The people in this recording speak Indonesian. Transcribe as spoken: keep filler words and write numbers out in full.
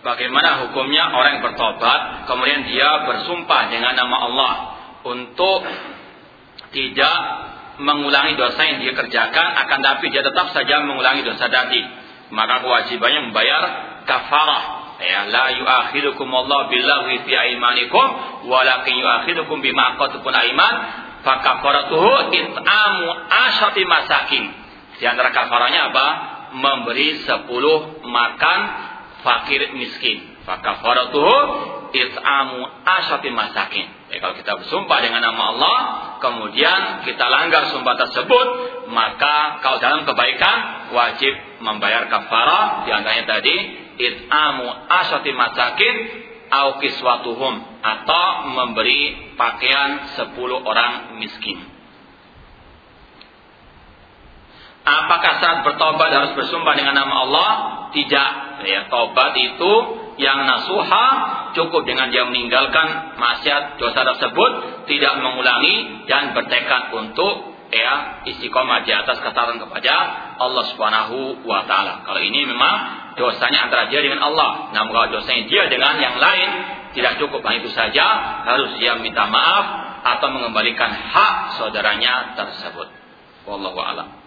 bagaimana hukumnya orang yang bertobat kemudian dia bersumpah dengan nama Allah untuk tidak mengulangi dosa yang dia kerjakan, akan tapi dia tetap saja mengulangi dosa tadi, maka kewajibannya membayar kafarah. Ya, la yu'akhidukum Allah billahi fi aimanikum walakin yu'akhidukum bima aqadtum aiman fa kafaratuhu it'amu asyati masakin. Di antara kafaranya apa? Memberi sepuluh makan fakir miskin. Fa kafaratuhu it'amu asyati masakin. Ya, kalau kita bersumpah dengan nama Allah kemudian kita langgar sumpah tersebut, maka kalau dalam kebaikan wajib membayar kafarah. Di antaranya tadi it'amu asyati masakin au kiswatuhum, atau memberi pakaian sepuluh orang miskin. Apakah saat bertobat harus bersumpah dengan nama Allah? Tidak. Ya, tobat itu yang nasuha cukup dengan dia meninggalkan maksiat dosa tersebut, tidak mengulangi dan bertekad untuk ya istiqomah di atas ketaatan kepada Allah Subhanahu wa taala. Kalau ini memang dosanya antara dia dengan Allah. Namun kalau dosanya dia dengan yang lain tidak cukup hanya itu saja, harus dia minta maaf atau mengembalikan hak saudaranya tersebut. Wallahu a'lam.